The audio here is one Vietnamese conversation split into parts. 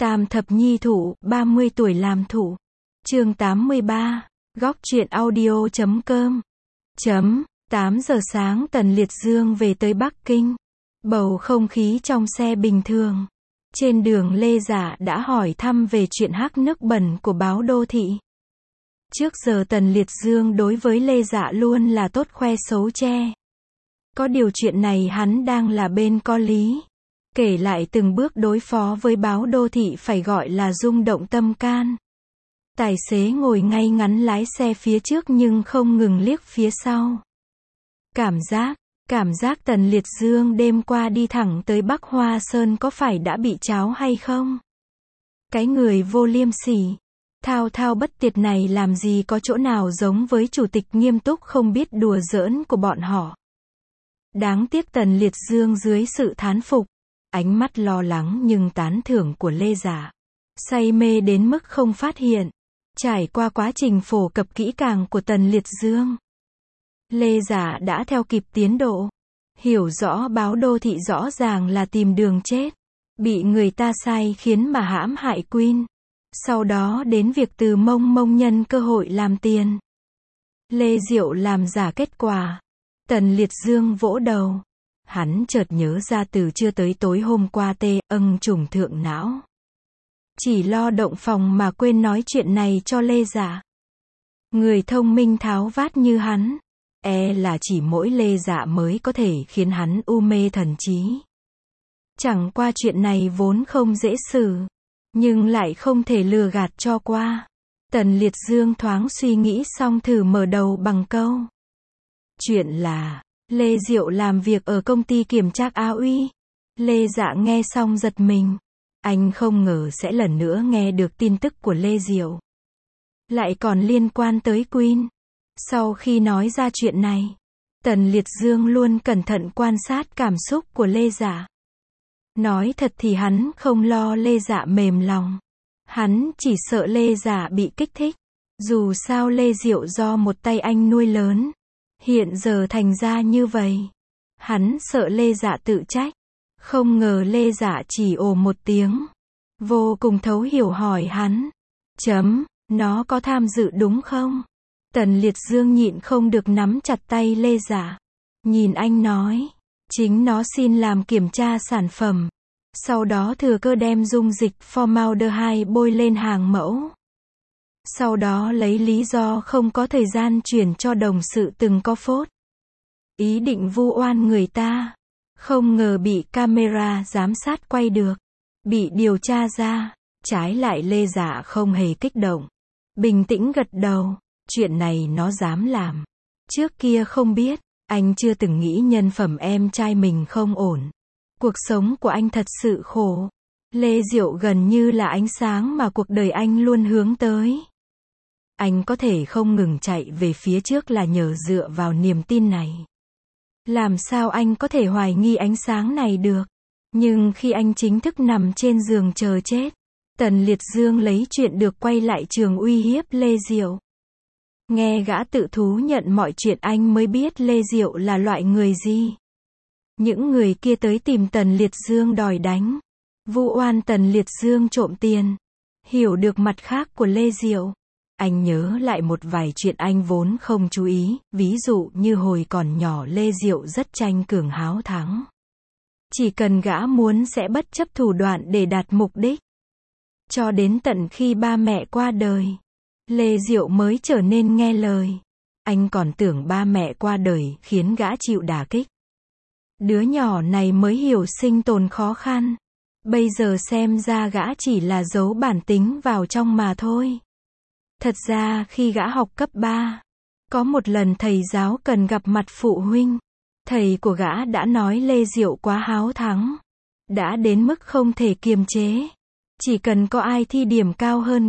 Tam thập nhi thụ, 30 tuổi làm thụ. Chương 83. Góc truyện audio.com. 8 giờ sáng Tần Liệt Dương về tới Bắc Kinh. Bầu không khí trong xe bình thường. Trên đường Lê Dạ đã hỏi thăm về chuyện hắc nước bẩn của báo đô thị. Trước giờ Tần Liệt Dương đối với Lê Dạ luôn là tốt khoe xấu che. Có điều chuyện này hắn đang là bên có lý. Kể lại từng bước đối phó với báo đô thị phải gọi là rung động tâm can. Tài xế ngồi ngay ngắn lái xe phía trước nhưng không ngừng liếc phía sau. Cảm giác Tần Liệt Dương đêm qua đi thẳng tới Bắc Hoa Sơn có phải đã bị cháo hay không? Cái người vô liêm sỉ, thao thao bất tuyệt này làm gì có chỗ nào giống với chủ tịch nghiêm túc không biết đùa giỡn của bọn họ. Đáng tiếc Tần Liệt Dương dưới sự thán phục, ánh mắt lo lắng nhưng tán thưởng của Lê Dạ, say mê đến mức không phát hiện. Trải qua quá trình phổ cập kỹ càng của Tần Liệt Dương, Lê Dạ đã theo kịp tiến độ, hiểu rõ báo đô thị rõ ràng là tìm đường chết, bị người ta sai khiến mà hãm hại Queen, sau đó đến việc từ mông nhân cơ hội làm tiền. Lê Diệu làm giả kết quả. Tần Liệt Dương vỗ đầu. Hắn chợt nhớ ra từ trưa tới tối hôm qua trùng thượng não. Chỉ lo động phòng mà quên nói chuyện này cho Lê Dạ. Người thông minh tháo vát như hắn, là chỉ mỗi Lê Dạ mới có thể khiến hắn u mê thần trí. Chẳng qua chuyện này vốn không dễ xử, nhưng lại không thể lừa gạt cho qua. Tần Liệt Dương thoáng suy nghĩ xong thử mở đầu bằng câu. Chuyện là, Lê Diệu làm việc ở công ty kiểm tra A Uy. Lê Dạ nghe xong giật mình. Anh không ngờ sẽ lần nữa nghe được tin tức của Lê Diệu. Lại còn liên quan tới Queen. Sau khi nói ra chuyện này, Tần Liệt Dương luôn cẩn thận quan sát cảm xúc của Lê Dạ. Nói thật thì hắn không lo Lê Dạ mềm lòng. Hắn chỉ sợ Lê Dạ bị kích thích. Dù sao Lê Diệu do một tay anh nuôi lớn. Hiện giờ thành ra như vậy. Hắn sợ Lê Dạ tự trách. Không ngờ Lê Dạ chỉ ồ một tiếng. Vô cùng thấu hiểu hỏi hắn. Nó có tham dự đúng không? Tần Liệt Dương nhịn không được nắm chặt tay Lê Dạ. Nhìn anh nói. Chính nó xin làm kiểm tra sản phẩm. Sau đó thừa cơ đem dung dịch formaldehyde bôi lên hàng mẫu. Sau đó lấy lý do không có thời gian chuyển cho đồng sự từng có phốt. Ý định vu oan người ta. Không ngờ bị camera giám sát quay được. Bị điều tra ra. Trái lại Lê Dạ không hề kích động. Bình tĩnh gật đầu. Chuyện này nó dám làm. Trước kia không biết. Anh chưa từng nghĩ nhân phẩm em trai mình không ổn. Cuộc sống của anh thật sự khổ. Lê Diệu gần như là ánh sáng mà cuộc đời anh luôn hướng tới. Anh có thể không ngừng chạy về phía trước là nhờ dựa vào niềm tin này. Làm sao anh có thể hoài nghi ánh sáng này được? Nhưng khi anh chính thức nằm trên giường chờ chết, Tần Liệt Dương lấy chuyện được quay lại trường uy hiếp Lê Diệu. Nghe gã tự thú nhận mọi chuyện anh mới biết Lê Diệu là loại người gì. Những người kia tới tìm Tần Liệt Dương đòi đánh. Vu oan Tần Liệt Dương trộm tiền. Hiểu được mặt khác của Lê Diệu. Anh nhớ lại một vài chuyện anh vốn không chú ý, ví dụ như hồi còn nhỏ Lê Diệu rất tranh cường háo thắng. Chỉ cần gã muốn sẽ bất chấp thủ đoạn để đạt mục đích. Cho đến tận khi ba mẹ qua đời, Lê Diệu mới trở nên nghe lời. Anh còn tưởng ba mẹ qua đời khiến gã chịu đả kích. Đứa nhỏ này mới hiểu sinh tồn khó khăn. Bây giờ xem ra gã chỉ là giấu bản tính vào trong mà thôi. Thật ra khi gã học cấp 3, có một lần thầy giáo cần gặp mặt phụ huynh. Thầy của gã đã nói Lê Diệu quá háo thắng. Đã đến mức không thể kiềm chế. Chỉ cần có ai thi điểm cao hơn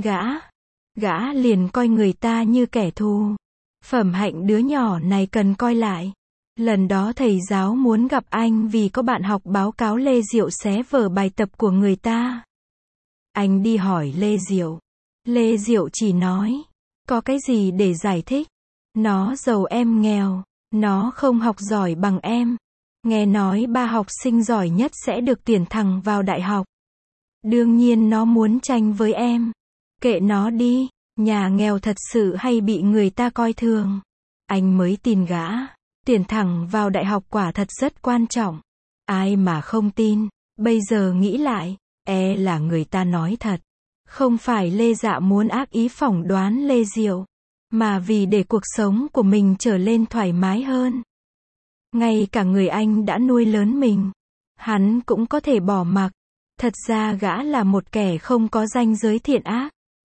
gã liền coi người ta như kẻ thù. Phẩm hạnh đứa nhỏ này cần coi lại. Lần đó thầy giáo muốn gặp anh vì có bạn học báo cáo Lê Diệu xé vở bài tập của người ta. Anh đi hỏi Lê Diệu. Lê Diệu chỉ nói. Có cái gì để giải thích? Nó giàu em nghèo. Nó không học giỏi bằng em. Nghe nói 3 học sinh giỏi nhất sẽ được tuyển thẳng vào đại học. Đương nhiên nó muốn tranh với em. Kệ nó đi, nhà nghèo thật sự hay bị người ta coi thường. Anh mới tin gã. Tuyển thẳng vào đại học quả thật rất quan trọng. Ai mà không tin, bây giờ nghĩ lại, là người ta nói thật. Không phải Lê Dạ muốn ác ý phỏng đoán Lê Diệu, mà vì để cuộc sống của mình trở lên thoải mái hơn. Ngay cả người anh đã nuôi lớn mình, hắn cũng có thể bỏ mặc. Thật ra gã là một kẻ không có ranh giới thiện ác.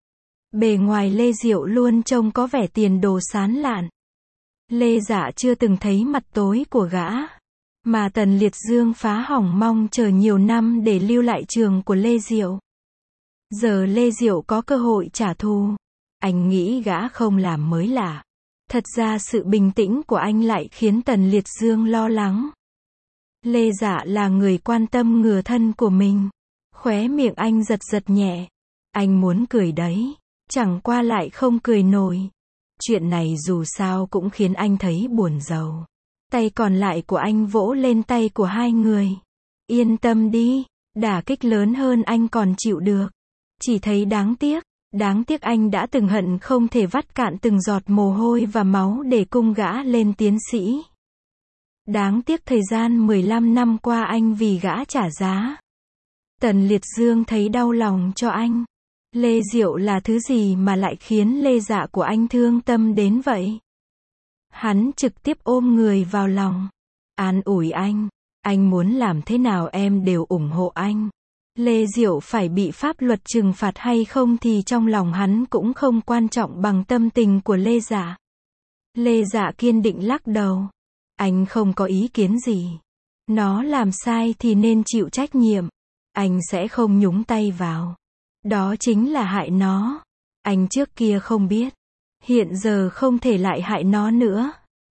Bề ngoài Lê Diệu luôn trông có vẻ tiền đồ sáng lạn. Lê Dạ chưa từng thấy mặt tối của gã. Mà Tần Liệt Dương phá hỏng mong chờ nhiều năm để lưu lại trường của Lê Diệu. Giờ Lê Diệu có cơ hội trả thù. Anh nghĩ gã không làm mới lạ. Thật ra sự bình tĩnh của anh lại khiến Tần Liệt Dương lo lắng. Lê Dạ là người quan tâm người thân của mình. Khóe miệng anh giật giật nhẹ. Anh muốn cười đấy. Chẳng qua lại không cười nổi. Chuyện này dù sao cũng khiến anh thấy buồn rầu. Tay còn lại của anh vỗ lên tay của hai người. Yên tâm đi, đả kích lớn hơn anh còn chịu được. Chỉ thấy đáng tiếc anh đã từng hận không thể vắt cạn từng giọt mồ hôi và máu để cung gã lên tiến sĩ. Đáng tiếc thời gian 15 năm qua anh vì gã trả giá. Tần Liệt Dương thấy đau lòng cho anh. Lê Diệu là thứ gì mà lại khiến Lê Dạ của anh thương tâm đến vậy? Hắn trực tiếp ôm người vào lòng. An ủi anh muốn làm thế nào em đều ủng hộ anh. Lê Diệu phải bị pháp luật trừng phạt hay không thì trong lòng hắn cũng không quan trọng bằng tâm tình của Lê Dạ. Lê Dạ kiên định lắc đầu. Anh không có ý kiến gì. Nó làm sai thì nên chịu trách nhiệm. Anh sẽ không nhúng tay vào. Đó chính là hại nó. Anh trước kia không biết. Hiện giờ không thể lại hại nó nữa.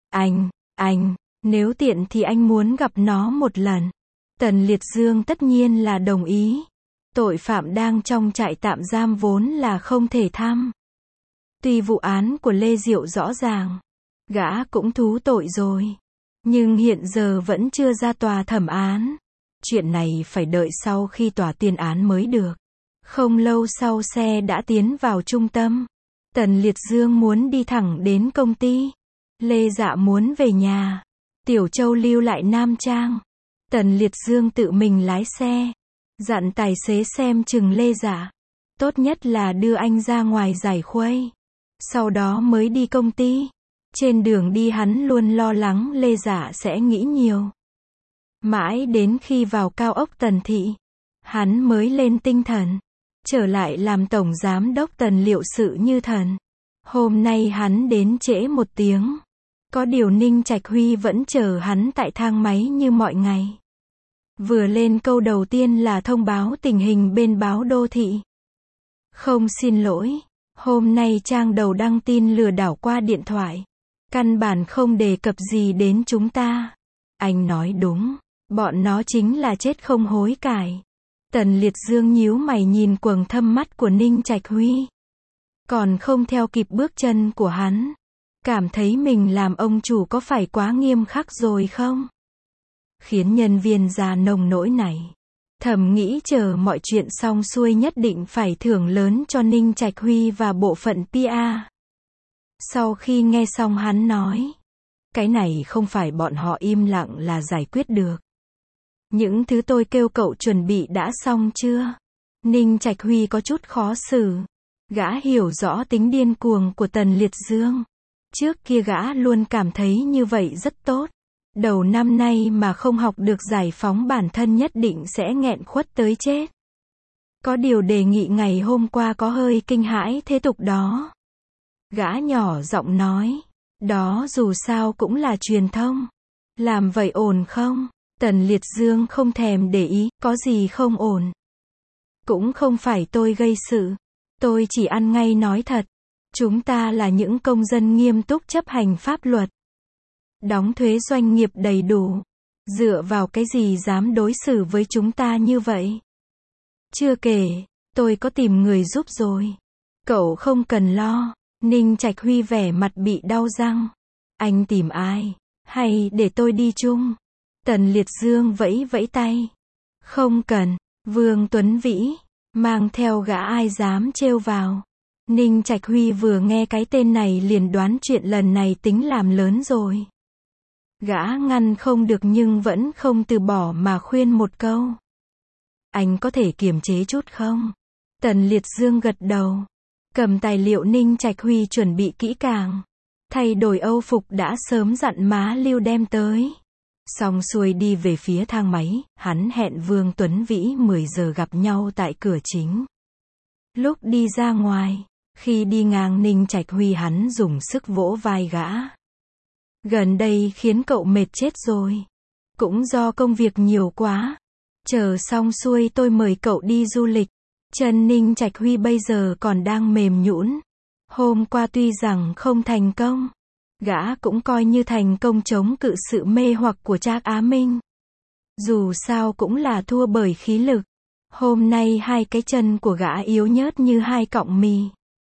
Anh, nếu tiện thì anh muốn gặp nó một lần. Tần Liệt Dương tất nhiên là đồng ý. Tội phạm đang trong trại tạm giam vốn là không thể thăm. Tuy vụ án của Lê Diệu rõ ràng, gã cũng thú tội rồi. Nhưng hiện giờ vẫn chưa ra tòa thẩm án. Chuyện này phải đợi sau khi tòa tuyên án mới được. Không lâu sau xe đã tiến vào trung tâm. Tần Liệt Dương muốn đi thẳng đến công ty. Lê Dạ muốn về nhà. Tiểu Châu lưu lại Nam Trang. Tần Liệt Dương tự mình lái xe. Dặn tài xế xem chừng Lê Dạ. Tốt nhất là đưa anh ra ngoài giải khuây. Sau đó mới đi công ty. Trên đường đi hắn luôn lo lắng Lê Dạ sẽ nghĩ nhiều. Mãi đến khi vào cao ốc Tần Thị, hắn mới lên tinh thần. Trở lại làm tổng giám đốc Tần liệu sự như thần. Hôm nay hắn đến trễ 1 tiếng. Có điều Ninh Trạch Huy vẫn chờ hắn tại thang máy như mọi ngày. Vừa lên câu đầu tiên là thông báo tình hình bên báo đô thị. Không xin lỗi, hôm nay trang đầu đăng tin lừa đảo qua điện thoại. Căn bản không đề cập gì đến chúng ta. Anh nói đúng, bọn nó chính là chết không hối cải. Tần Liệt Dương nhíu mày nhìn quầng thâm mắt của Ninh Trạch Huy. Còn không theo kịp bước chân của hắn. Cảm thấy mình làm ông chủ có phải quá nghiêm khắc rồi không? Khiến nhân viên ra nông nỗi này. Thầm nghĩ chờ mọi chuyện xong xuôi nhất định phải thưởng lớn cho Ninh Trạch Huy và bộ phận PR. Sau khi nghe xong hắn nói. Cái này không phải bọn họ im lặng là giải quyết được. Những thứ tôi kêu cậu chuẩn bị đã xong chưa? Ninh Trạch Huy có chút khó xử. Gã hiểu rõ tính điên cuồng của Tần Liệt Dương. Trước kia gã luôn cảm thấy như vậy rất tốt. Đầu năm nay mà không học được giải phóng bản thân nhất định sẽ nghẹn khuất tới chết. Có điều đề nghị ngày hôm qua có hơi kinh hãi thế tục đó. Gã nhỏ giọng nói. Đó dù sao cũng là truyền thông. Làm vậy ổn không? Tần Liệt Dương không thèm để ý, có gì không ổn. Cũng không phải tôi gây sự. Tôi chỉ ăn ngay nói thật. Chúng ta là những công dân nghiêm túc chấp hành pháp luật. Đóng thuế doanh nghiệp đầy đủ. Dựa vào cái gì dám đối xử với chúng ta như vậy? Chưa kể, tôi có tìm người giúp rồi. Cậu không cần lo. Ninh Trạch Huy vẻ mặt bị đau răng. Anh tìm ai? Hay để tôi đi chung? Tần Liệt Dương vẫy vẫy tay. Không cần. Vương Tuấn Vĩ, Mang theo gã ai dám trêu vào. Ninh Trạch Huy vừa nghe cái tên này liền đoán chuyện lần này tính làm lớn rồi. Gã ngăn không được nhưng vẫn không từ bỏ mà khuyên một câu. Anh có thể kiềm chế chút không? Tần Liệt Dương gật đầu. Cầm tài liệu Ninh Trạch Huy chuẩn bị kỹ càng. Thay đổi âu phục đã sớm dặn má Lưu đem tới. Xong xuôi đi về phía thang máy, hắn hẹn Vương Tuấn Vĩ 10 giờ gặp nhau tại cửa chính. Lúc đi ra ngoài, khi đi ngang Ninh Trạch Huy hắn dùng sức vỗ vai gã. Gần đây khiến cậu mệt chết rồi. Cũng do công việc nhiều quá. Chờ xong xuôi tôi mời cậu đi du lịch. Chân Ninh Trạch Huy bây giờ còn đang mềm nhũn. Hôm qua tuy rằng không thành công, gã cũng coi như thành công chống cự sự mê hoặc của Trác Á Minh. Dù sao cũng là thua bởi khí lực. Hôm nay hai cái chân của gã yếu nhớt như hai cọng mì.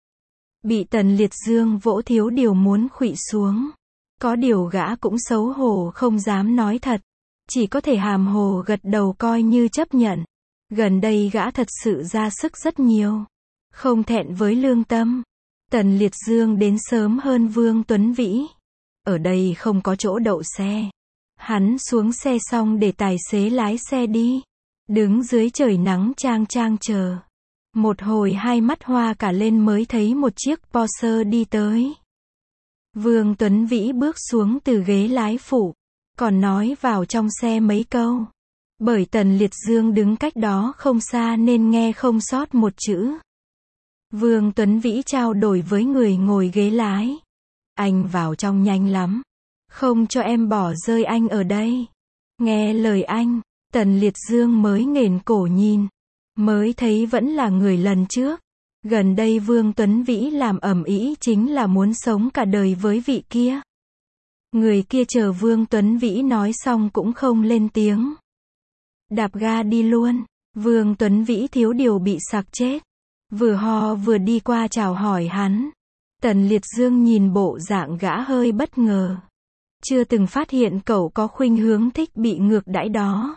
Bị Tần Liệt Dương vỗ thiếu điều muốn khuỵu xuống. Có điều gã cũng xấu hổ không dám nói thật. Chỉ có thể hàm hồ gật đầu coi như chấp nhận. Gần đây gã thật sự ra sức rất nhiều. Không thẹn với lương tâm. Tần Liệt Dương đến sớm hơn Vương Tuấn Vĩ. Ở đây không có chỗ đậu xe. Hắn xuống xe xong để tài xế lái xe đi. Đứng dưới trời nắng chang chang chờ. Một hồi hai mắt hoa cả lên mới thấy một chiếc Porsche đi tới. Vương Tuấn Vĩ bước xuống từ ghế lái phụ. Còn nói vào trong xe mấy câu. Bởi Tần Liệt Dương đứng cách đó không xa nên nghe không sót một chữ. Vương Tuấn Vĩ trao đổi với người ngồi ghế lái. Anh vào trong nhanh lắm. Không cho em bỏ rơi anh ở đây. Nghe lời anh, Tần Liệt Dương mới nghển cổ nhìn. Mới thấy vẫn là người lần trước. Gần đây Vương Tuấn Vĩ làm ầm ĩ chính là muốn sống cả đời với vị kia. Người kia chờ Vương Tuấn Vĩ nói xong cũng không lên tiếng. Đạp ga đi luôn. Vương Tuấn Vĩ thiếu điều bị sặc chết. Vừa ho vừa đi qua chào hỏi hắn. Tần Liệt Dương nhìn bộ dạng gã hơi bất ngờ. Chưa từng phát hiện cậu có khuynh hướng thích bị ngược đãi đó.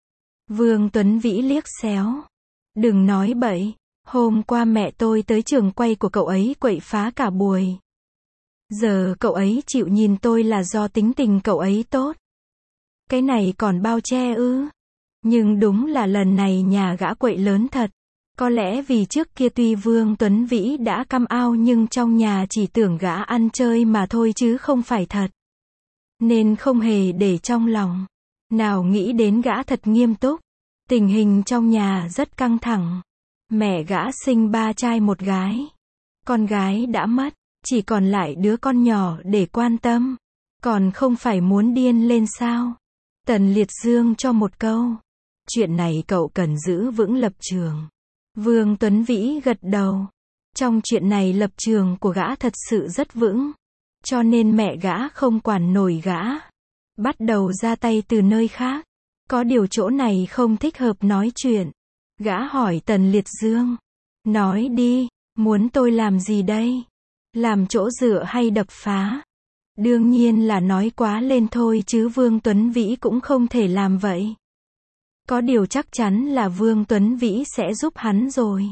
Vương Tuấn Vĩ liếc xéo. Đừng nói bậy. Hôm qua mẹ tôi tới trường quay của cậu ấy quậy phá cả buổi. Giờ cậu ấy chịu nhìn tôi là do tính tình cậu ấy tốt. Cái này còn bao che ư? Nhưng đúng là lần này nhà gã quậy lớn thật. Có lẽ vì trước kia tuy Vương Tuấn Vĩ đã căm ao nhưng trong nhà chỉ tưởng gã ăn chơi mà thôi chứ không phải thật. Nên không hề để trong lòng. Nào nghĩ đến gã thật nghiêm túc. Tình hình trong nhà rất căng thẳng. Mẹ gã sinh 3 trai 1 gái. Con gái đã mất, chỉ còn lại đứa con nhỏ để quan tâm. Còn không phải muốn điên lên sao? Tần Liệt Dương cho một câu. Chuyện này cậu cần giữ vững lập trường. Vương Tuấn Vĩ gật đầu. Trong chuyện này lập trường của gã thật sự rất vững. Cho nên mẹ gã không quản nổi gã. Bắt đầu ra tay từ nơi khác. Có điều chỗ này không thích hợp nói chuyện. Gã hỏi Tần Liệt Dương. Nói đi, muốn tôi làm gì đây? Làm chỗ dựa hay đập phá? Đương nhiên là nói quá lên thôi chứ Vương Tuấn Vĩ cũng không thể làm vậy. Có điều chắc chắn là Vương Tuấn Vĩ sẽ giúp hắn rồi.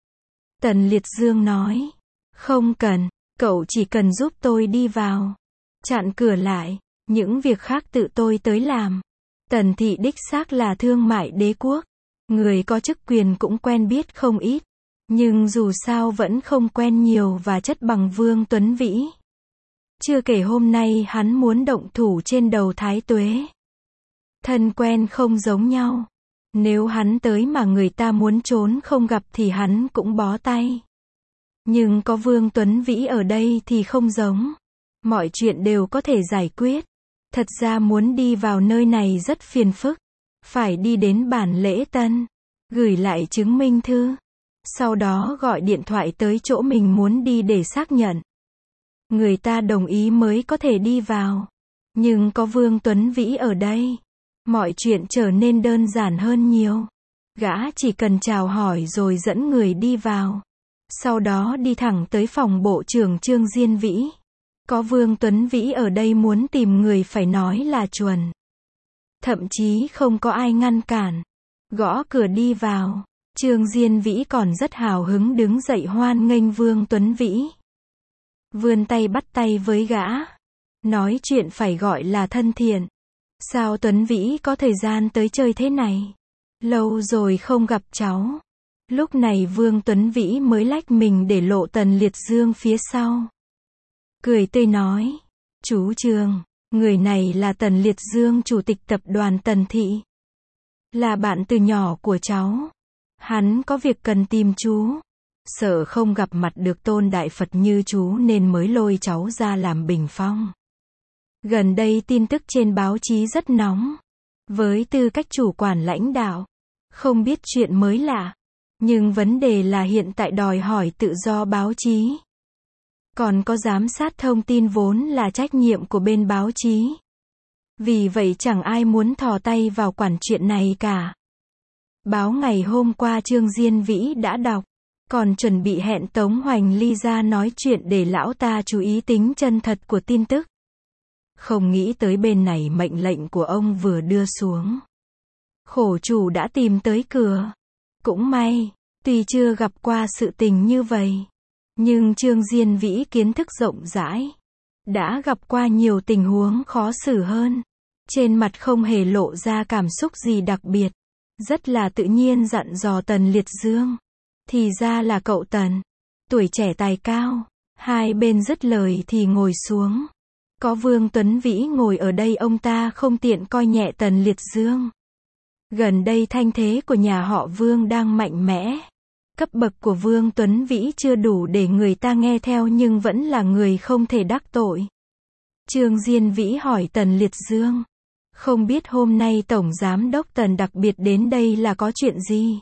Tần Liệt Dương nói. Không cần, cậu chỉ cần giúp tôi đi vào. Chặn cửa lại, những việc khác tự tôi tới làm. Tần thị đích xác là thương mại đế quốc. Người có chức quyền cũng quen biết không ít. Nhưng dù sao vẫn không quen nhiều và chất bằng Vương Tuấn Vĩ. Chưa kể hôm nay hắn muốn động thủ trên đầu Thái Tuế. Thân quen không giống nhau. Nếu hắn tới mà người ta muốn trốn không gặp thì hắn cũng bó tay. Nhưng có Vương Tuấn Vĩ ở đây thì không giống. Mọi chuyện đều có thể giải quyết. Thật ra muốn đi vào nơi này rất phiền phức. Phải đi đến bản lễ tân. Gửi lại chứng minh thư. Sau đó gọi điện thoại tới chỗ mình muốn đi để xác nhận. Người ta đồng ý mới có thể đi vào. Nhưng có Vương Tuấn Vĩ ở đây. Mọi chuyện trở nên đơn giản hơn nhiều. Gã chỉ cần chào hỏi rồi dẫn người đi vào. Sau đó đi thẳng tới phòng bộ trưởng Trương Diên Vĩ. Có Vương Tuấn Vĩ ở đây muốn tìm người phải nói là chuẩn. Thậm chí không có ai ngăn cản. Gõ cửa đi vào. Trương Diên Vĩ còn rất hào hứng đứng dậy hoan nghênh Vương Tuấn Vĩ. Vươn tay bắt tay với gã. Nói chuyện phải gọi là thân thiện. Sao Tuấn Vĩ có thời gian tới chơi thế này? Lâu rồi không gặp cháu. Lúc này Vương Tuấn Vĩ mới lách mình để lộ Tần Liệt Dương phía sau. Cười tươi nói. Chú Trương, người này là Tần Liệt Dương, chủ tịch tập đoàn Tần Thị. Là bạn từ nhỏ của cháu. Hắn có việc cần tìm chú. Sợ không gặp mặt được tôn đại Phật như chú nên mới lôi cháu ra làm bình phong. Gần đây tin tức trên báo chí rất nóng. Với tư cách chủ quản lãnh đạo, không biết chuyện mới lạ. Nhưng vấn đề là hiện tại đòi hỏi tự do báo chí. Còn có giám sát thông tin vốn là trách nhiệm của bên báo chí. Vì vậy chẳng ai muốn thò tay vào quản chuyện này cả. Báo ngày hôm qua Trương Diên Vĩ đã đọc, còn chuẩn bị hẹn Tống Hoành Ly ra nói chuyện để lão ta chú ý tính chân thật của tin tức. Không nghĩ tới bên này mệnh lệnh của ông vừa đưa xuống. Khổ chủ đã tìm tới cửa. Cũng may, tuy chưa gặp qua sự tình như vậy, nhưng Trương Diên Vĩ kiến thức rộng rãi, đã gặp qua nhiều tình huống khó xử hơn. Trên mặt không hề lộ ra cảm xúc gì đặc biệt, rất là tự nhiên dặn dò Tần Liệt Dương. Thì ra là cậu Tần, tuổi trẻ tài cao. Hai bên dứt lời thì ngồi xuống. Có Vương Tuấn Vĩ ngồi ở đây ông ta không tiện coi nhẹ Tần Liệt Dương. Gần đây thanh thế của nhà họ Vương đang mạnh mẽ. Cấp bậc của Vương Tuấn Vĩ chưa đủ để người ta nghe theo nhưng vẫn là người không thể đắc tội. Trương Diên Vĩ hỏi Tần Liệt Dương. Không biết hôm nay Tổng Giám đốc Tần đặc biệt đến đây là có chuyện gì?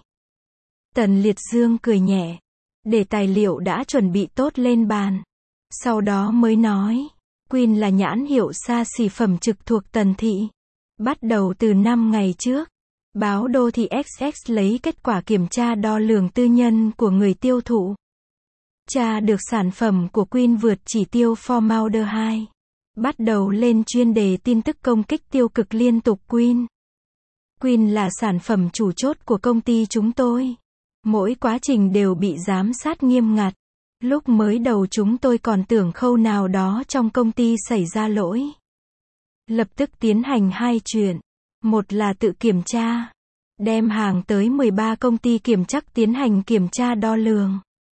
Tần Liệt Dương cười nhẹ. Để tài liệu đã chuẩn bị tốt lên bàn. Sau đó mới nói. Queen là nhãn hiệu xa xỉ phẩm trực thuộc Tần Thị. Bắt đầu từ 5 ngày trước, báo Đô Thị XX lấy kết quả kiểm tra đo lường tư nhân của người tiêu thụ. Tra được sản phẩm của Queen vượt chỉ tiêu formaldehyde. Bắt đầu lên chuyên đề tin tức công kích tiêu cực liên tục Queen. Queen là sản phẩm chủ chốt của công ty chúng tôi. Mỗi quá trình đều bị giám sát nghiêm ngặt. Lúc mới đầu chúng tôi còn tưởng khâu nào đó trong công ty xảy ra lỗi. Lập tức tiến hành hai chuyện. Một là tự kiểm tra. Đem hàng tới 13 công ty kiểm chắc tiến hành kiểm tra đo lường.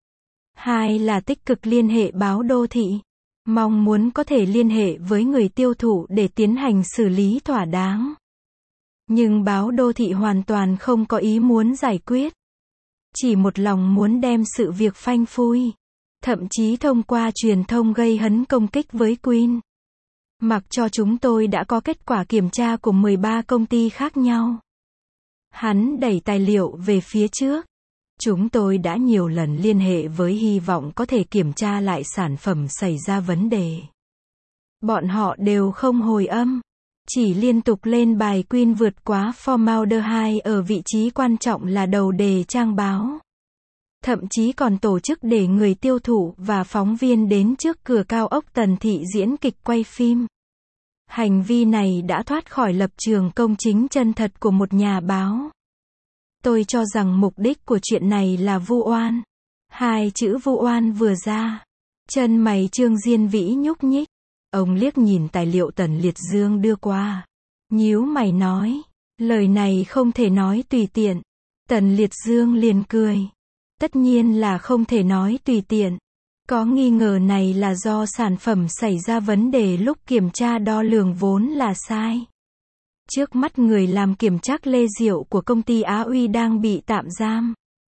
Hai là tích cực liên hệ báo Đô Thị. Mong muốn có thể liên hệ với người tiêu thụ để tiến hành xử lý thỏa đáng. Nhưng báo Đô Thị hoàn toàn không có ý muốn giải quyết. Chỉ một lòng muốn đem sự việc phanh phui. Thậm chí thông qua truyền thông gây hấn công kích với Queen. Mặc cho chúng tôi đã có kết quả kiểm tra của 13 công ty khác nhau. Hắn đẩy tài liệu về phía trước. Chúng tôi đã nhiều lần liên hệ với hy vọng có thể kiểm tra lại sản phẩm xảy ra vấn đề. Bọn họ đều không hồi âm. Chỉ liên tục lên bài Queen vượt quá formaldehyde ở vị trí quan trọng là đầu đề trang báo. Thậm chí còn tổ chức để người tiêu thụ và phóng viên đến trước cửa cao ốc Tần Thị diễn kịch quay phim. Hành vi này đã thoát khỏi lập trường công chính chân thật của một nhà báo. Tôi cho rằng mục đích của chuyện này là vu oan. Hai chữ vu oan vừa ra, chân mày Trương Diên Vĩ nhúc nhích. Ông liếc nhìn tài liệu Tần Liệt Dương đưa qua. Nhíu mày nói, lời này không thể nói tùy tiện. Tần Liệt Dương liền cười. Tất nhiên là không thể nói tùy tiện. Có nghi ngờ này là do sản phẩm xảy ra vấn đề lúc kiểm tra đo lường vốn là sai. Trước mắt người làm kiểm trắc Lê Diệu của công ty Á Uy đang bị tạm giam.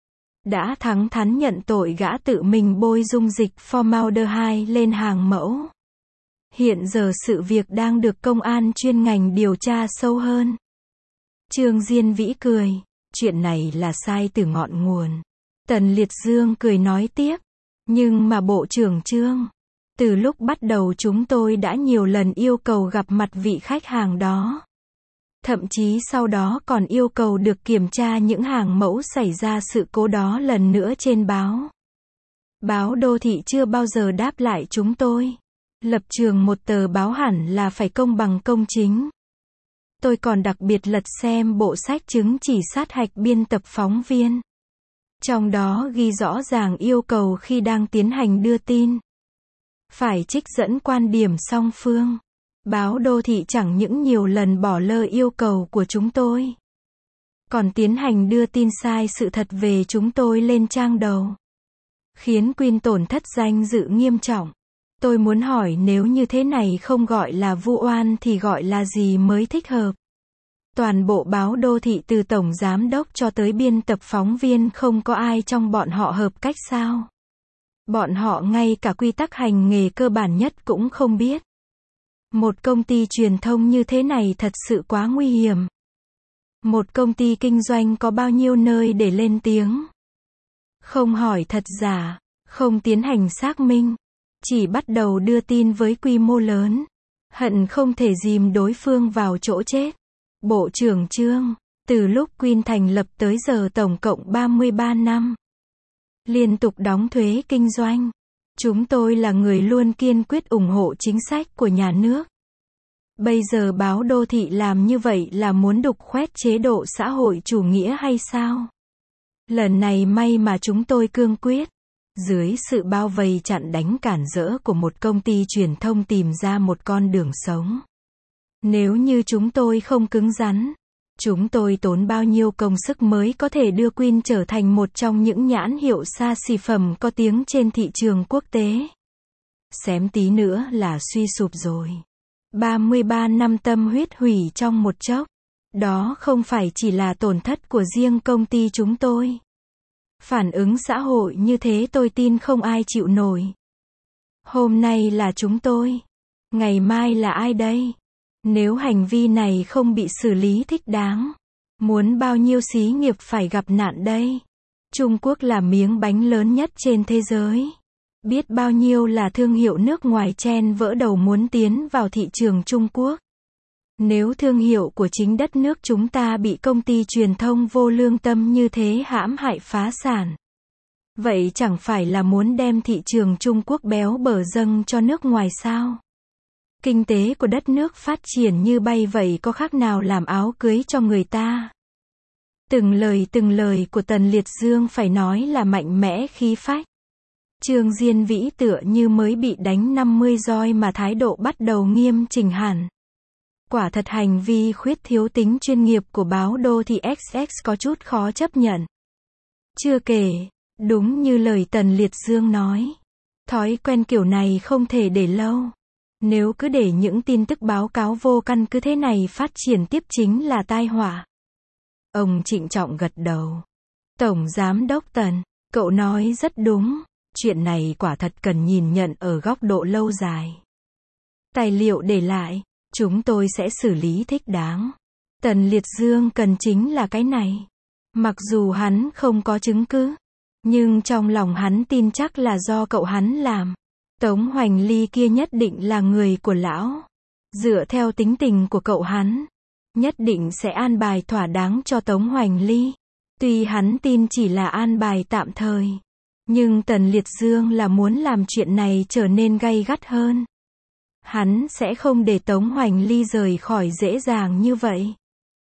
Đã thẳng thắn nhận tội gã tự mình bôi dung dịch formaldehyde lên hàng mẫu. Hiện giờ sự việc đang được công an chuyên ngành điều tra sâu hơn. Trương Diên Vĩ cười. Chuyện này là sai từ ngọn nguồn. Tần Liệt Dương cười nói tiếp. Nhưng mà Bộ trưởng Trương, từ lúc bắt đầu chúng tôi đã nhiều lần yêu cầu gặp mặt vị khách hàng đó. Thậm chí sau đó còn yêu cầu được kiểm tra những hàng mẫu xảy ra sự cố đó lần nữa trên báo. Báo Đô Thị chưa bao giờ đáp lại chúng tôi. Lập trường một tờ báo hẳn là phải công bằng công chính. Tôi còn đặc biệt lật xem bộ sách chứng chỉ sát hạch biên tập phóng viên. Trong đó ghi rõ ràng yêu cầu khi đang tiến hành đưa tin. Phải trích dẫn quan điểm song phương. Báo đô thị chẳng những nhiều lần bỏ lơ yêu cầu của chúng tôi, còn tiến hành đưa tin sai sự thật về chúng tôi lên trang đầu, khiến Queen tổn thất danh dự nghiêm trọng. Tôi muốn hỏi nếu như thế này không gọi là vu oan thì gọi là gì mới thích hợp? Toàn bộ báo đô thị từ tổng giám đốc cho tới biên tập phóng viên không có ai trong bọn họ hợp cách sao? Bọn họ ngay cả quy tắc hành nghề cơ bản nhất cũng không biết. Một công ty truyền thông như thế này thật sự quá nguy hiểm. Một công ty kinh doanh có bao nhiêu nơi để lên tiếng. Không hỏi thật giả, không tiến hành xác minh, chỉ bắt đầu đưa tin với quy mô lớn. Hận không thể dìm đối phương vào chỗ chết. Bộ trưởng Trương, từ lúc Queen thành lập tới giờ tổng cộng 33 năm. Liên tục đóng thuế kinh doanh. Chúng tôi là người luôn kiên quyết ủng hộ chính sách của nhà nước. Bây giờ báo đô thị làm như vậy là muốn đục khoét chế độ xã hội chủ nghĩa hay sao? Lần này may mà chúng tôi cương quyết. Dưới sự bao vây chặn đánh cản rỡ của một công ty truyền thông tìm ra một con đường sống. Nếu như chúng tôi không cứng rắn, chúng tôi tốn bao nhiêu công sức mới có thể đưa Queen trở thành một trong những nhãn hiệu xa xỉ phẩm có tiếng trên thị trường quốc tế. Xém tí nữa là suy sụp rồi. 33 năm tâm huyết hủy trong một chốc. Đó không phải chỉ là tổn thất của riêng công ty chúng tôi. Phản ứng xã hội như thế tôi tin không ai chịu nổi. Hôm nay là chúng tôi. Ngày mai là ai đây? Nếu hành vi này không bị xử lý thích đáng, muốn bao nhiêu xí nghiệp phải gặp nạn đây? Trung Quốc là miếng bánh lớn nhất trên thế giới. Biết bao nhiêu là thương hiệu nước ngoài chen vỡ đầu muốn tiến vào thị trường Trung Quốc. Nếu thương hiệu của chính đất nước chúng ta bị công ty truyền thông vô lương tâm như thế hãm hại phá sản, vậy chẳng phải là muốn đem thị trường Trung Quốc béo bở dâng cho nước ngoài sao? Kinh tế của đất nước phát triển như bay vậy có khác nào làm áo cưới cho người ta? Từng lời của Tần Liệt Dương phải nói là mạnh mẽ khí phách. Trương Diên Vĩ tựa như mới bị đánh 50 roi mà thái độ bắt đầu nghiêm chỉnh hẳn. Quả thật hành vi khuyết thiếu tính chuyên nghiệp của báo đô thị XX có chút khó chấp nhận. Chưa kể, đúng như lời Tần Liệt Dương nói, thói quen kiểu này không thể để lâu. Nếu cứ để những tin tức báo cáo vô căn cứ thế này phát triển tiếp chính là tai họa. Ông trịnh trọng gật đầu. Tổng Giám đốc Tần, cậu nói rất đúng. Chuyện này quả thật cần nhìn nhận ở góc độ lâu dài. Tài liệu để lại, chúng tôi sẽ xử lý thích đáng. Tần Liệt Dương cần chính là cái này. Mặc dù hắn không có chứng cứ, nhưng trong lòng hắn tin chắc là do cậu hắn làm. Tống Hoành Ly kia nhất định là người của lão. Dựa theo tính tình của cậu hắn, nhất định sẽ an bài thỏa đáng cho Tống Hoành Ly. Tuy hắn tin chỉ là an bài tạm thời, nhưng Tần Liệt Dương là muốn làm chuyện này trở nên gay gắt hơn. Hắn sẽ không để Tống Hoành Ly rời khỏi dễ dàng như vậy.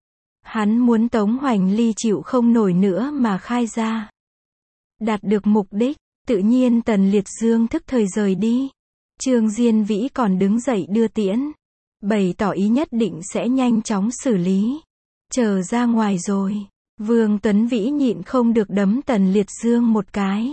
Hắn muốn Tống Hoành Ly chịu không nổi nữa mà khai ra. Đạt được mục đích, tự nhiên Tần Liệt Dương thức thời rời đi. Trương Diên Vĩ còn đứng dậy đưa tiễn, bày tỏ ý nhất định sẽ nhanh chóng xử lý. Chờ ra ngoài rồi, Vương Tuấn Vĩ nhịn không được đấm Tần Liệt Dương một cái.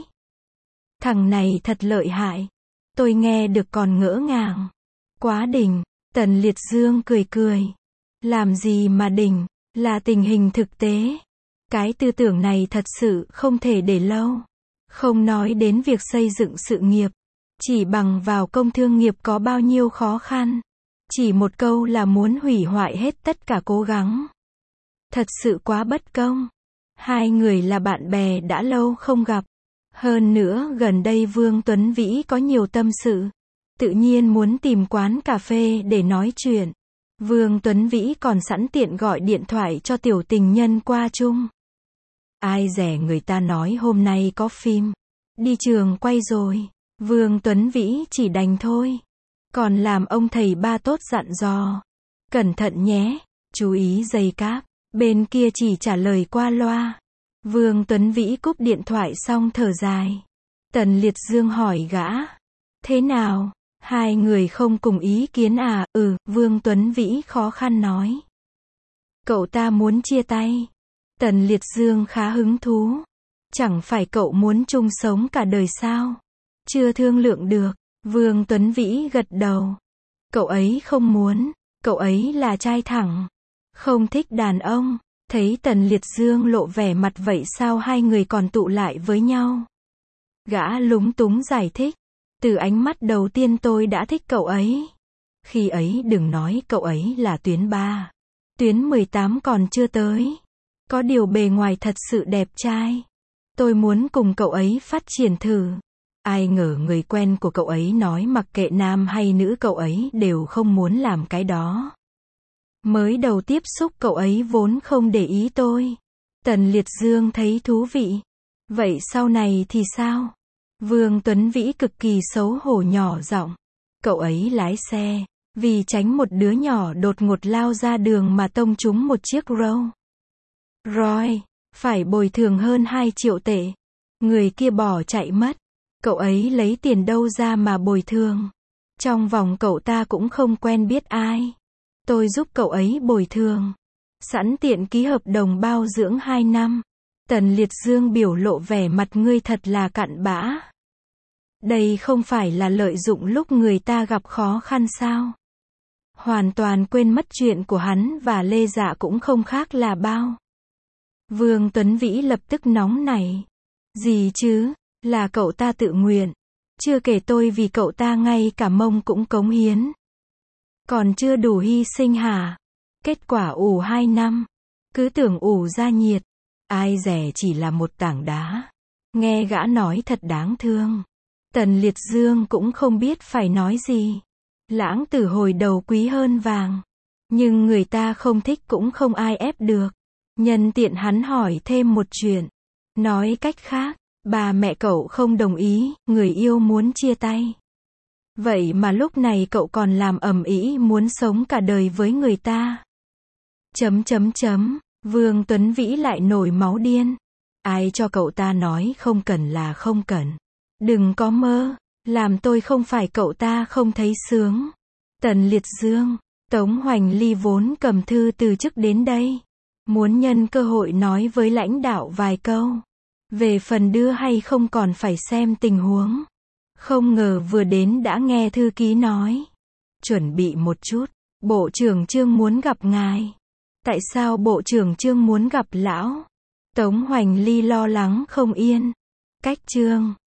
Thằng này thật lợi hại. Tôi nghe được còn ngỡ ngàng. Quá đỉnh. Tần Liệt Dương cười cười. Làm gì mà đỉnh, là tình hình thực tế. Cái tư tưởng này thật sự không thể để lâu. Không nói đến việc xây dựng sự nghiệp, chỉ bằng vào công thương nghiệp có bao nhiêu khó khăn. Chỉ một câu là muốn hủy hoại hết tất cả cố gắng. Thật sự quá bất công. Hai người là bạn bè đã lâu không gặp. Hơn nữa gần đây Vương Tuấn Vĩ có nhiều tâm sự. Tự nhiên muốn tìm quán cà phê để nói chuyện. Vương Tuấn Vĩ còn sẵn tiện gọi điện thoại cho tiểu tình nhân qua chung. Ai dè người ta nói hôm nay có phim. Đi trường quay rồi. Vương Tuấn Vĩ chỉ đành thôi. Còn làm ông thầy ba tốt dặn dò. Cẩn thận nhé. Chú ý dây cáp. Bên kia chỉ trả lời qua loa. Vương Tuấn Vĩ cúp điện thoại xong thở dài. Tần Liệt Dương hỏi gã. Thế nào? Hai người không cùng ý kiến à? Vương Tuấn Vĩ khó khăn nói. Cậu ta muốn chia tay. Tần Liệt Dương khá hứng thú. Chẳng phải cậu muốn chung sống cả đời sao? Chưa thương lượng được. Vương Tuấn Vĩ gật đầu. Cậu ấy không muốn. Cậu ấy là trai thẳng. Không thích đàn ông. Thấy Tần Liệt Dương lộ vẻ mặt vậy sao hai người còn tụ lại với nhau? Gã lúng túng giải thích. Từ ánh mắt đầu tiên tôi đã thích cậu ấy. Khi ấy đừng nói cậu ấy là tuyến 3. Tuyến 18 còn chưa tới. Có điều bề ngoài thật sự đẹp trai. Tôi muốn cùng cậu ấy phát triển thử. Ai ngờ người quen của cậu ấy nói mặc kệ nam hay nữ cậu ấy đều không muốn làm cái đó. Mới đầu tiếp xúc cậu ấy vốn không để ý tôi. Tần Liệt Dương thấy thú vị. Vậy sau này thì sao? Vương Tuấn Vĩ cực kỳ xấu hổ nhỏ giọng. Cậu ấy lái xe. Vì tránh một đứa nhỏ đột ngột lao ra đường mà tông trúng một chiếc Rolls Royce. Phải bồi thường hơn 2 triệu tệ. Người kia bỏ chạy mất. Cậu ấy lấy tiền đâu ra mà bồi thường? Trong vòng cậu ta cũng không quen biết ai. Tôi giúp cậu ấy bồi thường. Sẵn tiện ký hợp đồng bao dưỡng 2 năm. Tần Liệt Dương biểu lộ vẻ mặt ngươi thật là cặn bã. Đây không phải là lợi dụng lúc người ta gặp khó khăn sao? Hoàn toàn quên mất chuyện của hắn và Lê Dạ cũng không khác là bao. Vương Tuấn Vĩ lập tức nóng nảy. Gì chứ? Là cậu ta tự nguyện. Chưa kể tôi vì cậu ta ngay cả mông cũng cống hiến. Còn chưa đủ hy sinh hả? Kết quả ủ 2 năm. Cứ tưởng ủ ra nhiệt. Ai dè chỉ là một tảng đá. Nghe gã nói thật đáng thương. Tần Liệt Dương cũng không biết phải nói gì. Lãng tử hồi đầu quý hơn vàng. Nhưng người ta không thích cũng không ai ép được. Nhân tiện hắn hỏi thêm một chuyện. Nói cách khác, bà mẹ cậu không đồng ý, người yêu muốn chia tay. Vậy mà lúc này cậu còn làm ầm ĩ muốn sống cả đời với người ta. Vương Tuấn Vĩ lại nổi máu điên. Ai cho cậu ta nói không cần là không cần. Đừng có mơ, làm tôi không phải cậu ta không thấy sướng. Tần Liệt Dương, Tống Hoành Ly vốn cầm thư từ chức đến đây. Muốn nhân cơ hội nói với lãnh đạo vài câu. Về phần đưa hay không còn phải xem tình huống. Không ngờ vừa đến đã nghe thư ký nói. Chuẩn bị một chút, Bộ trưởng Trương muốn gặp ngài. Tại sao Bộ trưởng Trương muốn gặp lão? Tống Hoành Ly lo lắng không yên. Cách Trương